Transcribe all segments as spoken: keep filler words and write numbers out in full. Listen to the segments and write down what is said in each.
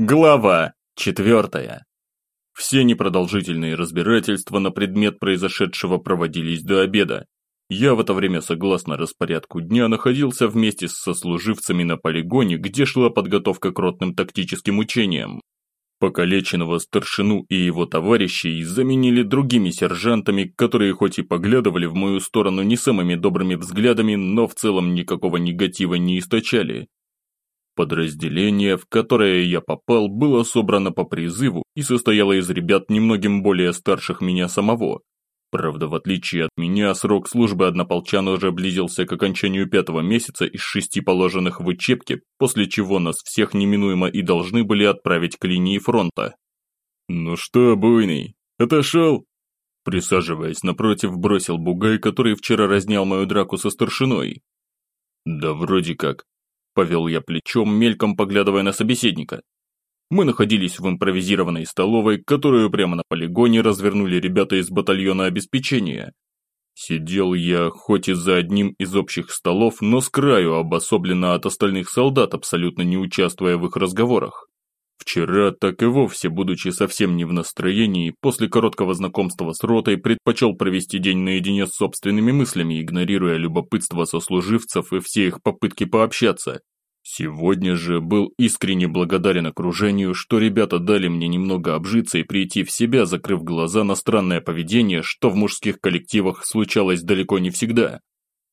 Глава четвертая. Все непродолжительные разбирательства на предмет произошедшего проводились до обеда. Я в это время, согласно распорядку дня, находился вместе с сослуживцами на полигоне, где шла подготовка к ротным тактическим учениям. Покалеченного старшину и его товарищей заменили другими сержантами, которые хоть и поглядывали в мою сторону не самыми добрыми взглядами, но в целом никакого негатива не источали. Подразделение, в которое я попал, было собрано по призыву и состояло из ребят немногим более старших меня самого. Правда, в отличие от меня, срок службы однополчана уже близился к окончанию пятого месяца из шести положенных в учебке, после чего нас всех неминуемо и должны были отправить к линии фронта. «Ну что, буйный, отошел?» Присаживаясь напротив, бросил бугай, который вчера разнял мою драку со старшиной. «Да вроде как». Повел я плечом, мельком поглядывая на собеседника. Мы находились в импровизированной столовой, которую прямо на полигоне развернули ребята из батальона обеспечения. Сидел я хоть и за одним из общих столов, но с краю обособленно от остальных солдат, абсолютно не участвуя в их разговорах. Вчера, так и вовсе, будучи совсем не в настроении, после короткого знакомства с ротой предпочел провести день наедине с собственными мыслями, игнорируя любопытство сослуживцев и все их попытки пообщаться. Сегодня же был искренне благодарен окружению, что ребята дали мне немного обжиться и прийти в себя, закрыв глаза на странное поведение, что в мужских коллективах случалось далеко не всегда.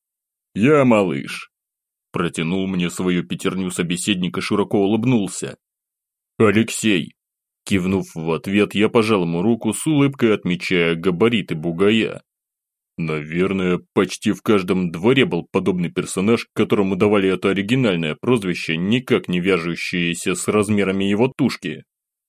«Я малыш», – протянул мне свою пятерню собеседник и широко улыбнулся. «Алексей!» Кивнув в ответ, я пожал ему руку с улыбкой, отмечая габариты бугая. Наверное, почти в каждом дворе был подобный персонаж, которому давали это оригинальное прозвище, никак не вяжущееся с размерами его тушки.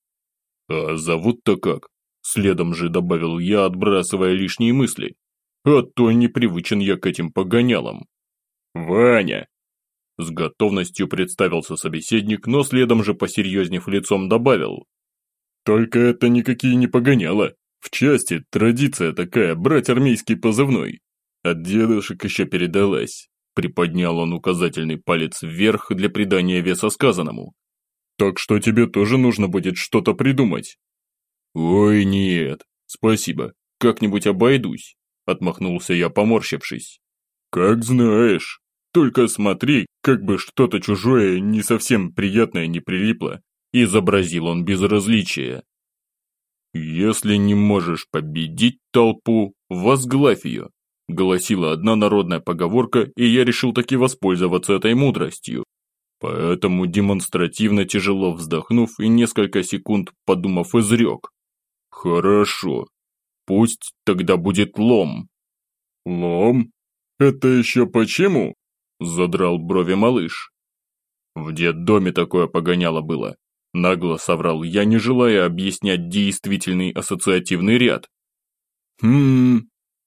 «А зовут-то как?» Следом же добавил я, отбрасывая лишние мысли. «А то непривычен я к этим погонялам». «Ваня!» С готовностью представился собеседник, но следом же посерьезнев лицом добавил. «Только это никакие не погоняло. В части традиция такая, брать армейский позывной. От дедушек еще передалась». Приподнял он указательный палец вверх для придания веса сказанному. «Так что тебе тоже нужно будет что-то придумать». «Ой, нет, спасибо, как-нибудь обойдусь», отмахнулся я, поморщившись. «Как знаешь. Только смотри, как бы что-то чужое, не совсем приятное не прилипло», изобразил он безразличие. «Если не можешь победить толпу, возглавь ее», гласила одна народная поговорка, и я решил таки воспользоваться этой мудростью. Поэтому, демонстративно тяжело вздохнув и несколько секунд подумав, изрек. «Хорошо, пусть тогда будет лом». «Лом? Это еще почему?» Задрал брови малыш. «В детдоме такое погоняло было», нагло соврал я, не желая объяснять действительный ассоциативный ряд. «Хм,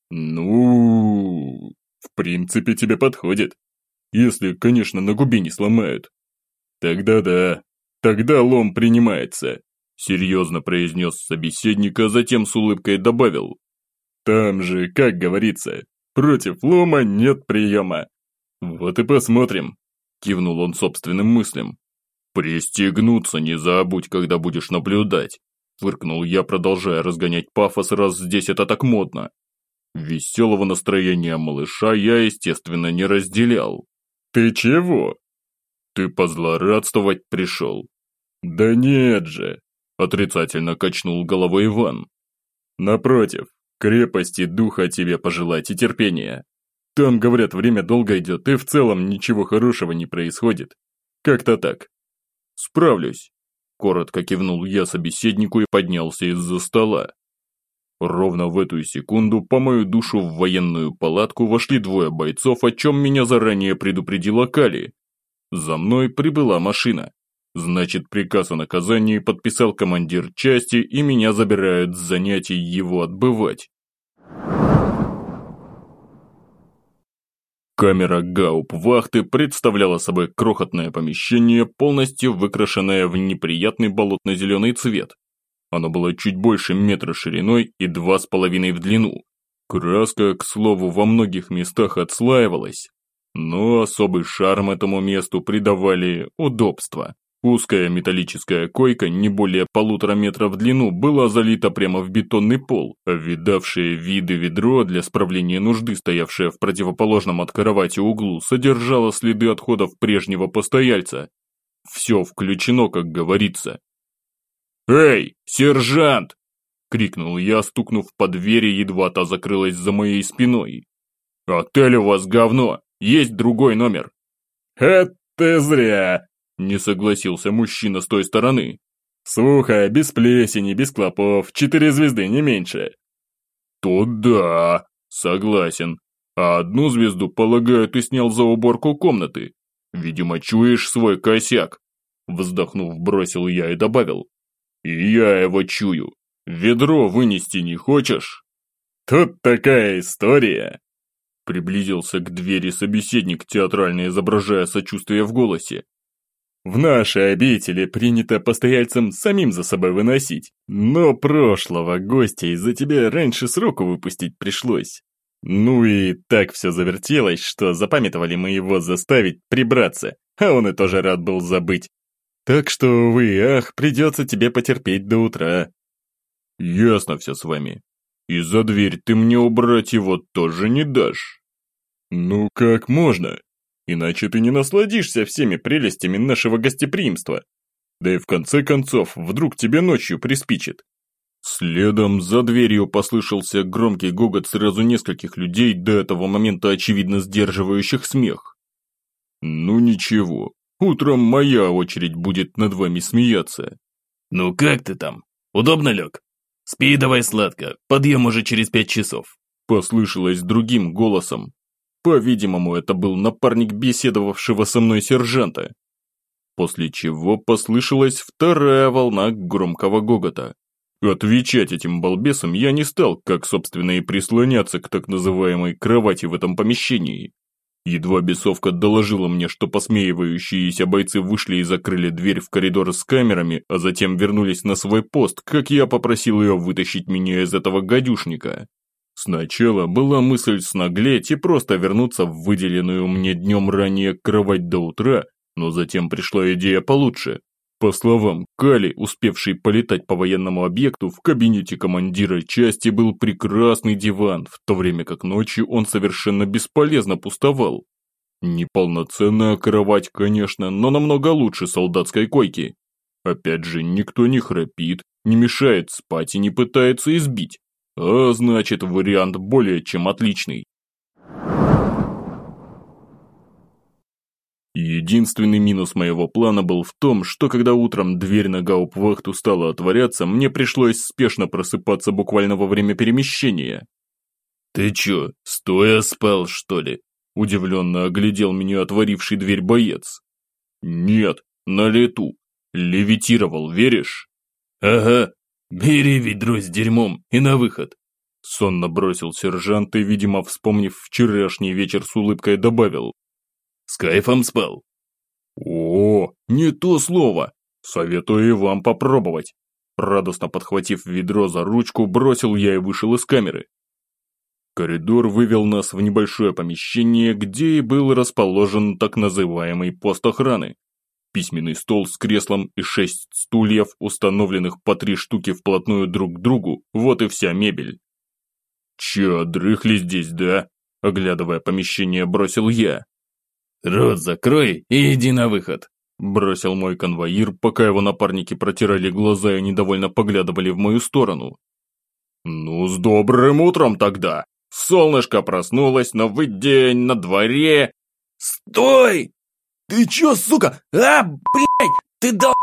ну, в принципе тебе подходит, если, конечно, на губе не сломают». «Тогда да, тогда лом принимается», серьезно произнес собеседник, а затем с улыбкой добавил. «Там же, как говорится, против лома нет приема». «Вот и посмотрим», – кивнул он собственным мыслям. «Пристегнуться не забудь, когда будешь наблюдать», – фыркнул я, продолжая разгонять пафос, раз здесь это так модно. Веселого настроения малыша я, естественно, не разделял. «Ты чего?» «Ты позлорадствовать пришел?» «Да нет же», – отрицательно качнул головой Иван. «Напротив, крепости духа тебе пожелать и терпения. Там, говорят, время долго идет, и в целом ничего хорошего не происходит. Как-то так». «Справлюсь», – коротко кивнул я собеседнику и поднялся из-за стола. Ровно в эту секунду по мою душу в военную палатку вошли двое бойцов, о чем меня заранее предупредила Кали. За мной прибыла машина. Значит, приказ о наказании подписал командир части, и меня забирают с занятий его отбывать. Камера гауптвахты представляла собой крохотное помещение, полностью выкрашенное в неприятный болотно-зеленый цвет. Оно было чуть больше метра шириной и два с половиной в длину. Краска, к слову, во многих местах отслаивалась, но особый шарм этому месту придавали удобства. Узкая металлическая койка, не более полутора метров в длину, была залита прямо в бетонный пол, а видавшее виды ведро для справления нужды, стоявшее в противоположном от кровати углу, содержало следы отходов прежнего постояльца. Все включено, как говорится. «Эй, сержант!» – крикнул я, стукнув по двери, едва та закрылась за моей спиной. «Отель у вас говно, есть другой номер». «Это зря!» – не согласился мужчина с той стороны. «Сухо, без плесени, без клопов, четыре звезды, не меньше». «То да, согласен. А одну звезду, полагаю, ты снял за уборку комнаты. Видимо, чуешь свой косяк». Вздохнув, бросил я и добавил. «И я его чую. Ведро вынести не хочешь?» «Тут такая история!» Приблизился к двери собеседник, театрально изображая сочувствие в голосе. «В нашей обители принято постояльцам самим за собой выносить, но прошлого гостя из-за тебя раньше срока выпустить пришлось. Ну и так все завертелось, что запамятовали мы его заставить прибраться, а он и тоже рад был забыть. Так что, увы, ах, придется тебе потерпеть до утра». «Ясно все с вами. И за дверь ты мне убрать его тоже не дашь?» «Ну как можно? Иначе ты не насладишься всеми прелестями нашего гостеприимства. Да и в конце концов, вдруг тебе ночью приспичит». Следом за дверью послышался громкий гогот сразу нескольких людей, до этого момента очевидно сдерживающих смех. «Ну ничего, утром моя очередь будет над вами смеяться». «Ну как ты там? Удобно лег? Спи давай сладко, подъем уже через пять часов». Послышалось другим голосом. По-видимому, это был напарник беседовавшего со мной сержанта. После чего послышалась вторая волна громкого гогота. Отвечать этим балбесам я не стал, как, собственно, и прислоняться к так называемой кровати в этом помещении. Едва бесовка доложила мне, что посмеивающиеся бойцы вышли и закрыли дверь в коридор с камерами, а затем вернулись на свой пост, как я попросил ее вытащить меня из этого гадюшника. Сначала была мысль снаглеть и просто вернуться в выделенную мне днем ранее кровать до утра, но затем пришла идея получше. По словам Кали, успевшей полетать по военному объекту, в кабинете командира части был прекрасный диван, в то время как ночью он совершенно бесполезно пустовал. Неполноценная кровать, конечно, но намного лучше солдатской койки. Опять же, никто не храпит, не мешает спать и не пытается избить. А значит, вариант более чем отличный. Единственный минус моего плана был в том, что когда утром дверь на гауптвахту стала отворяться, мне пришлось спешно просыпаться буквально во время перемещения. «Ты чё, стоя спал, что ли?» – удивленно оглядел меня отворивший дверь боец. «Нет, на лету. Левитировал, веришь?» «Ага, бери ведро с дерьмом и на выход», – сонно бросил сержант и, видимо, вспомнив вчерашний вечер, с улыбкой добавил. «С кайфом спал?» «О, не то слово! Советую и вам попробовать!» Радостно подхватив ведро за ручку, бросил я и вышел из камеры. Коридор вывел нас в небольшое помещение, где и был расположен так называемый пост охраны. Письменный стол с креслом и шесть стульев, установленных по три штуки вплотную друг к другу, вот и вся мебель. «Чё, дрыхли здесь, да?» Оглядывая помещение, бросил я. «Рот закрой и иди на выход», – бросил мой конвоир, пока его напарники протирали глаза и недовольно поглядывали в мою сторону. «Ну, с добрым утром тогда! Солнышко проснулось, новый день на дворе!» «Стой! Ты чё, сука? А, блядь, ты дал...»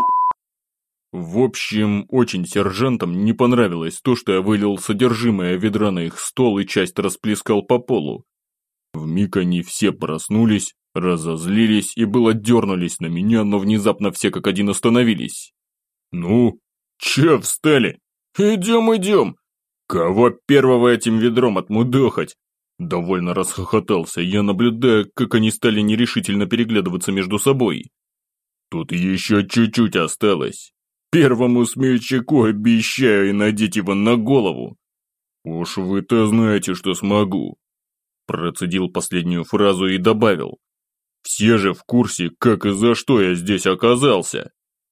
В общем, очень сержантам не понравилось то, что я вылил содержимое ведра на их стол и часть расплескал по полу. Вмиг они все проснулись, разозлились и было дернулись на меня, но внезапно все как один остановились. «Ну, че встали? Идем, идем! Кого первого этим ведром отмудохать?» Довольно расхохотался я, наблюдая, как они стали нерешительно переглядываться между собой. «Тут еще чуть-чуть осталось. Первому смельчаку обещаю и надеть его на голову. Уж вы-то знаете, что смогу». Процедил последнюю фразу и добавил. Все же в курсе, как и за что я здесь оказался.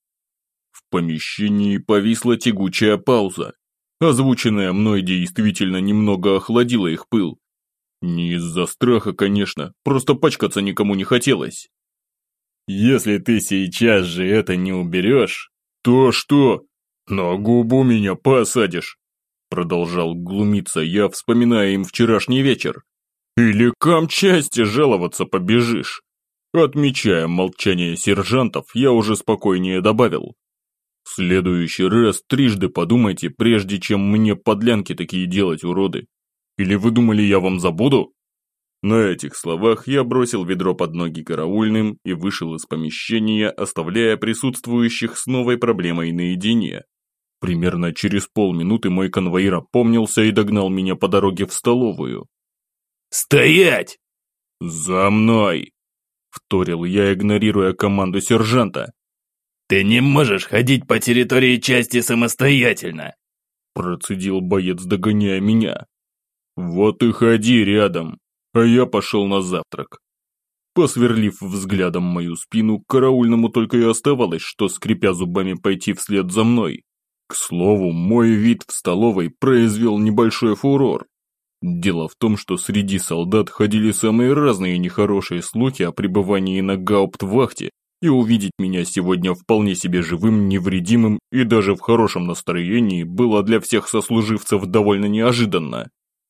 В помещении повисла тягучая пауза. Озвученная мной действительно немного охладила их пыл. Не из-за страха, конечно, просто пачкаться никому не хотелось. Если ты сейчас же это не уберешь... То что? На губу меня посадишь. Продолжал глумиться я, вспоминая им вчерашний вечер. Или к амчасти жаловаться побежишь. Отмечая молчание сержантов, я уже спокойнее добавил. В следующий раз трижды подумайте, прежде чем мне подлянки такие делать, уроды. Или вы думали, я вам забуду? На этих словах я бросил ведро под ноги караульным и вышел из помещения, оставляя присутствующих с новой проблемой наедине. Примерно через полминуты мой конвоир опомнился и догнал меня по дороге в столовую. «Стоять!» «За мной!» – вторил я, игнорируя команду сержанта. «Ты не можешь ходить по территории части самостоятельно!» – процедил боец, догоняя меня. «Вот и ходи рядом!» А я пошел на завтрак. Посверлив взглядом мою спину, караульному только и оставалось, что, скрипя зубами, пойти вслед за мной. К слову, мой вид в столовой произвел небольшой фурор. Дело в том, что среди солдат ходили самые разные нехорошие слухи о пребывании на гауптвахте, и увидеть меня сегодня вполне себе живым, невредимым и даже в хорошем настроении было для всех сослуживцев довольно неожиданно.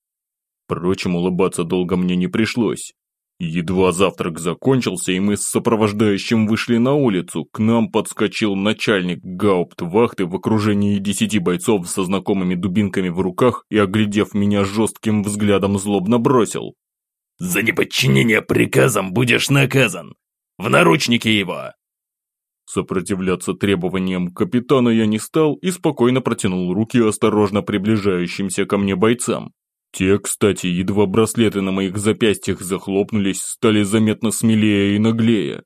Впрочем, улыбаться долго мне не пришлось. Едва завтрак закончился, и мы с сопровождающим вышли на улицу, к нам подскочил начальник гауптвахты в окружении десяти бойцов со знакомыми дубинками в руках и, оглядев меня жестким взглядом, злобно бросил. «За неподчинение приказам будешь наказан! В наручники его!» Сопротивляться требованиям капитана я не стал и спокойно протянул руки осторожно приближающимся ко мне бойцам. Те, кстати, едва браслеты на моих запястьях захлопнулись, стали заметно смелее и наглее.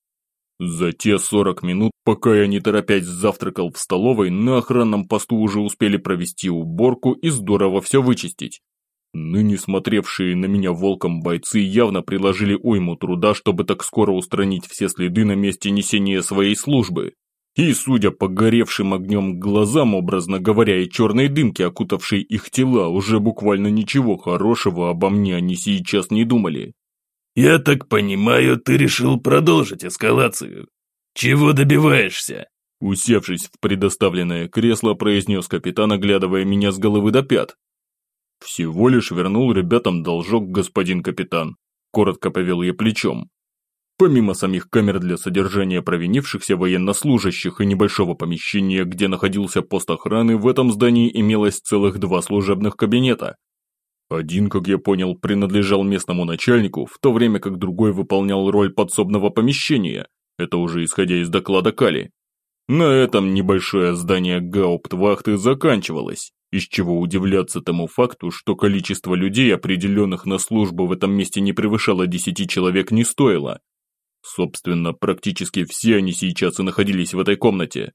За те сорок минут, пока я не торопясь завтракал в столовой, на охранном посту уже успели провести уборку и здорово все вычистить. Ныне смотревшие на меня волком бойцы явно приложили уйму труда, чтобы так скоро устранить все следы на месте несения своей службы. И, судя по горевшим огнем глазам, образно говоря, и черной дымке, окутавшей их тела, уже буквально ничего хорошего обо мне они сейчас не думали. «Я так понимаю, ты решил продолжить эскалацию. Чего добиваешься?» Усевшись в предоставленное кресло, произнес капитан, оглядывая меня с головы до пят. «Всего лишь вернул ребятам должок, господин капитан», – коротко повел я плечом. Помимо самих камер для содержания провинившихся военнослужащих и небольшого помещения, где находился пост охраны, в этом здании имелось целых два служебных кабинета. Один, как я понял, принадлежал местному начальнику, в то время как другой выполнял роль подсобного помещения, это уже исходя из доклада Кали. На этом небольшое здание гауптвахты заканчивалось, из чего удивляться тому факту, что количество людей, определенных на службу в этом месте, не превышало десяти человек, не стоило. Собственно, практически все они сейчас и находились в этой комнате.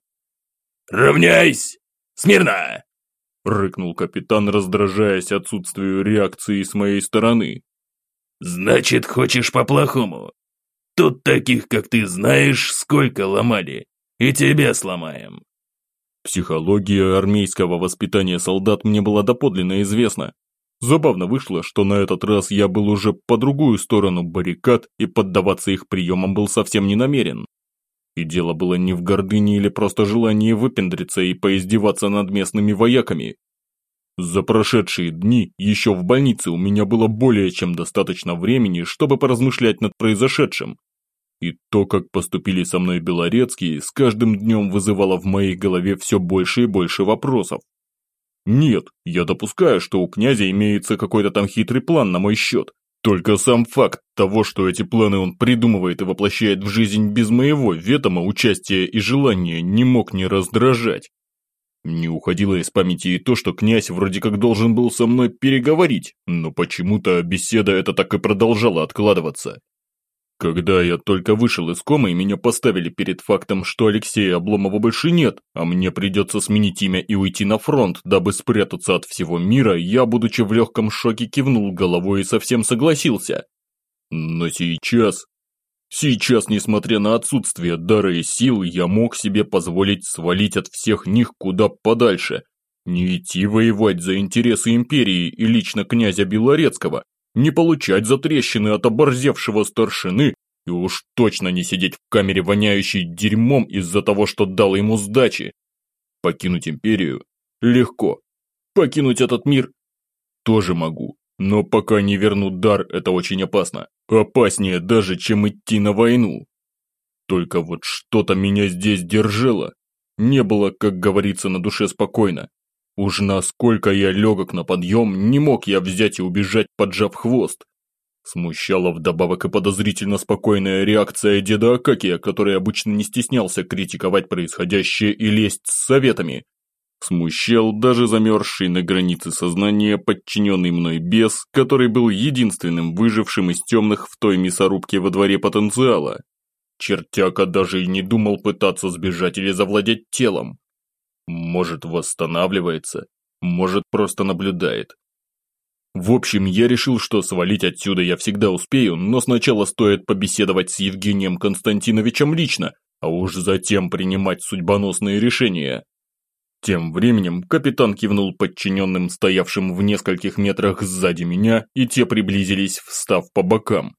«Равняйсь! Смирно!» – рыкнул капитан, раздражаясь отсутствию реакции с моей стороны. «Значит, хочешь по-плохому? Тут таких, как ты, знаешь, сколько ломали, и тебя сломаем». Психология армейского воспитания солдат мне была доподлинно известна. Забавно вышло, что на этот раз я был уже по другую сторону баррикад и поддаваться их приемам был совсем не намерен. И дело было не в гордыне или просто желании выпендриться и поиздеваться над местными вояками. За прошедшие дни еще в больнице у меня было более чем достаточно времени, чтобы поразмышлять над произошедшим. И то, как поступили со мной белорецкие, с каждым днем вызывало в моей голове все больше и больше вопросов. Нет, я допускаю, что у князя имеется какой-то там хитрый план на мой счет. Только сам факт того, что эти планы он придумывает и воплощает в жизнь без моего ведома, участия и желания, не мог не раздражать. Не уходило из памяти и то, что князь вроде как должен был со мной переговорить, но почему-то беседа эта так и продолжала откладываться. Когда я только вышел из комы, и меня поставили перед фактом, что Алексея Обломова больше нет, а мне придется сменить имя и уйти на фронт, дабы спрятаться от всего мира, я, будучи в легком шоке, кивнул головой и совсем согласился. Но сейчас... Сейчас, несмотря на отсутствие дара и сил, я мог себе позволить свалить от всех них куда подальше. Не идти воевать за интересы империи и лично князя Белорецкого, не получать затрещины от оборзевшего старшины и уж точно не сидеть в камере, воняющей дерьмом из-за того, что дал ему сдачи. Покинуть империю? Легко. Покинуть этот мир? Тоже могу. Но пока не верну дар, это очень опасно. Опаснее даже, чем идти на войну. Только вот что-то меня здесь держало. Не было, как говорится, на душе спокойно. Уж насколько я легок на подъем, не мог я взять и убежать, поджав хвост. Смущала вдобавок и подозрительно спокойная реакция деда Акакия, который обычно не стеснялся критиковать происходящее и лезть с советами. Смущал даже замерзший на границе сознания подчиненный мной бес, который был единственным выжившим из темных в той мясорубке во дворе потенциала. Чертяка даже и не думал пытаться сбежать или завладеть телом. Может, восстанавливается, может, просто наблюдает. В общем, я решил, что свалить отсюда я всегда успею, но сначала стоит побеседовать с Евгением Константиновичем лично, а уж затем принимать судьбоносные решения. Тем временем капитан кивнул подчиненным, стоявшим в нескольких метрах сзади меня, и те приблизились, встав по бокам.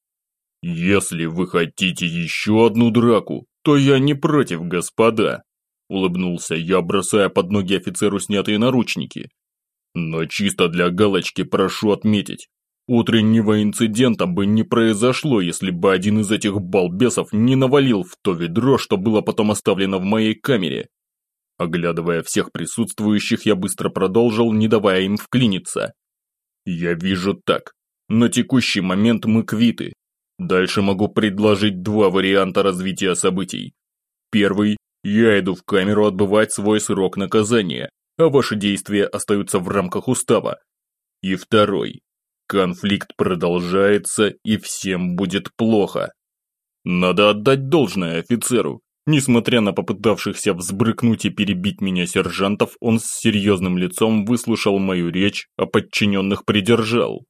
«Если вы хотите еще одну драку, то я не против, господа», – улыбнулся я, бросая под ноги офицеру снятые наручники. «Но чисто для галочки прошу отметить, утреннего инцидента бы не произошло, если бы один из этих балбесов не навалил в то ведро, что было потом оставлено в моей камере». Оглядывая всех присутствующих, я быстро продолжил, не давая им вклиниться. «Я вижу так. На текущий момент мы квиты. Дальше могу предложить два варианта развития событий. Первый. Я иду в камеру отбывать свой срок наказания, а ваши действия остаются в рамках устава. И второй. Конфликт продолжается, и всем будет плохо. Надо отдать должное офицеру. Несмотря на попытавшихся взбрыкнуть и перебить меня сержантов, он с серьезным лицом выслушал мою речь, а подчиненных придержал.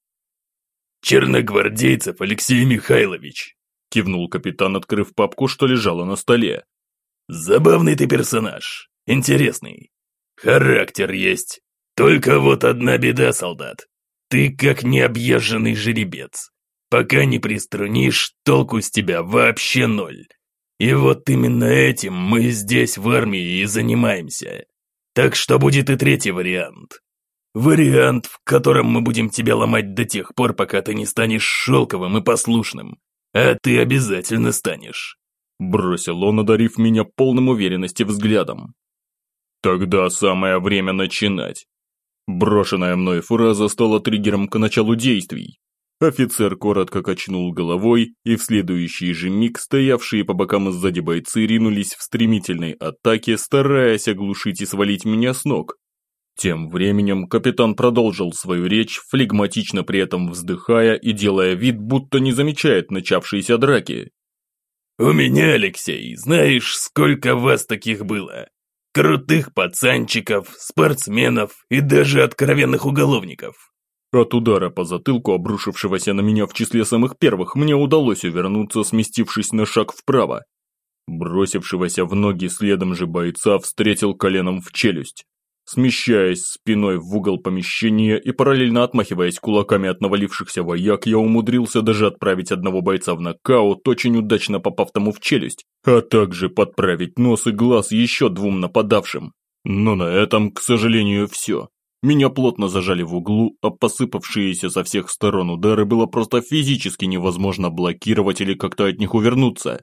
«Черногвардейцев Алексей Михайлович», – кивнул капитан, открыв папку, что лежала на столе. «Забавный ты персонаж, интересный. Характер есть. Только вот одна беда, солдат. Ты как необъезженный жеребец. Пока не приструнишь, толку с тебя вообще ноль. И вот именно этим мы здесь в армии и занимаемся. Так что будет и третий вариант. Вариант, в котором мы будем тебя ломать до тех пор, пока ты не станешь шелковым и послушным. А ты обязательно станешь», – бросил он, одарив меня полным уверенности взглядом. «Тогда самое время начинать». Брошенная мной фраза стала триггером к началу действий. Офицер коротко качнул головой, и в следующий же миг стоявшие по бокам сзади бойцы ринулись в стремительной атаке, стараясь оглушить и свалить меня с ног. Тем временем капитан продолжил свою речь, флегматично при этом вздыхая и делая вид, будто не замечает начавшейся драки. «У меня, Алексей, знаешь, сколько вас таких было? Крутых пацанчиков, спортсменов и даже откровенных уголовников». От удара по затылку, обрушившегося на меня в числе самых первых, мне удалось увернуться, сместившись на шаг вправо. Бросившегося в ноги следом же бойца встретил коленом в челюсть. Смещаясь спиной в угол помещения и параллельно отмахиваясь кулаками от навалившихся вояк, я умудрился даже отправить одного бойца в нокаут, очень удачно попав тому в челюсть, а также подправить нос и глаз еще двум нападавшим. Но на этом, к сожалению, все. Меня плотно зажали в углу, а посыпавшиеся со всех сторон удары было просто физически невозможно блокировать или как-то от них увернуться.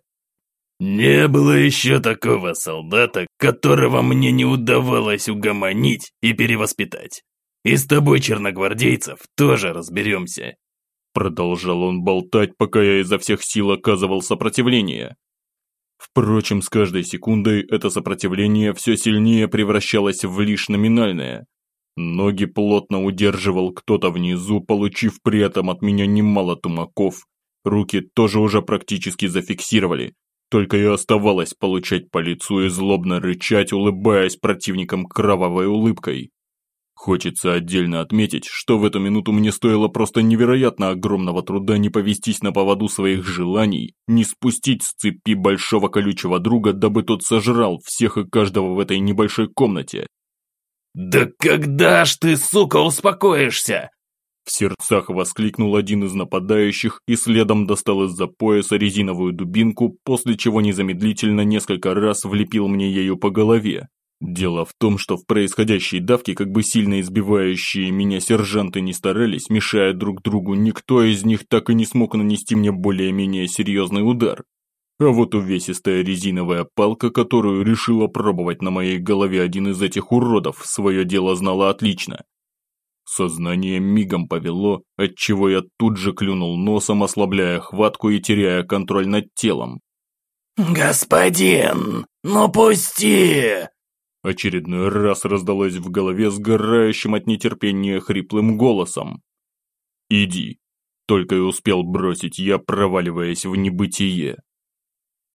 «Не было еще такого солдата, которого мне не удавалось угомонить и перевоспитать. И с тобой, черногвардейцев, тоже разберемся». Продолжал он болтать, пока я изо всех сил оказывал сопротивление. Впрочем, с каждой секундой это сопротивление все сильнее превращалось в лишь номинальное. Ноги плотно удерживал кто-то внизу, получив при этом от меня немало тумаков. Руки тоже уже практически зафиксировали. Только и оставалось получать по лицу и злобно рычать, улыбаясь противникам кровавой улыбкой. Хочется отдельно отметить, что в эту минуту мне стоило просто невероятно огромного труда не повестись на поводу своих желаний, не спустить с цепи большого колючего друга, дабы тот сожрал всех и каждого в этой небольшой комнате. «Да когда ж ты, сука, успокоишься?» В сердцах воскликнул один из нападающих и следом достал из-за пояса резиновую дубинку, после чего незамедлительно несколько раз влепил мне ею по голове. Дело в том, что в происходящей давке, как бы сильно избивающие меня сержанты не старались, мешая друг другу, никто из них так и не смог нанести мне более-менее серьезный удар. А вот увесистая резиновая палка, которую решил опробовать на моей голове один из этих уродов, свое дело знала отлично. Сознание мигом повело, отчего я тут же клюнул носом, ослабляя хватку и теряя контроль над телом. «Господин, ну пусти!» Очередной раз раздалось в голове сгорающим от нетерпения хриплым голосом. «Иди!» Только и успел бросить я, проваливаясь в небытие.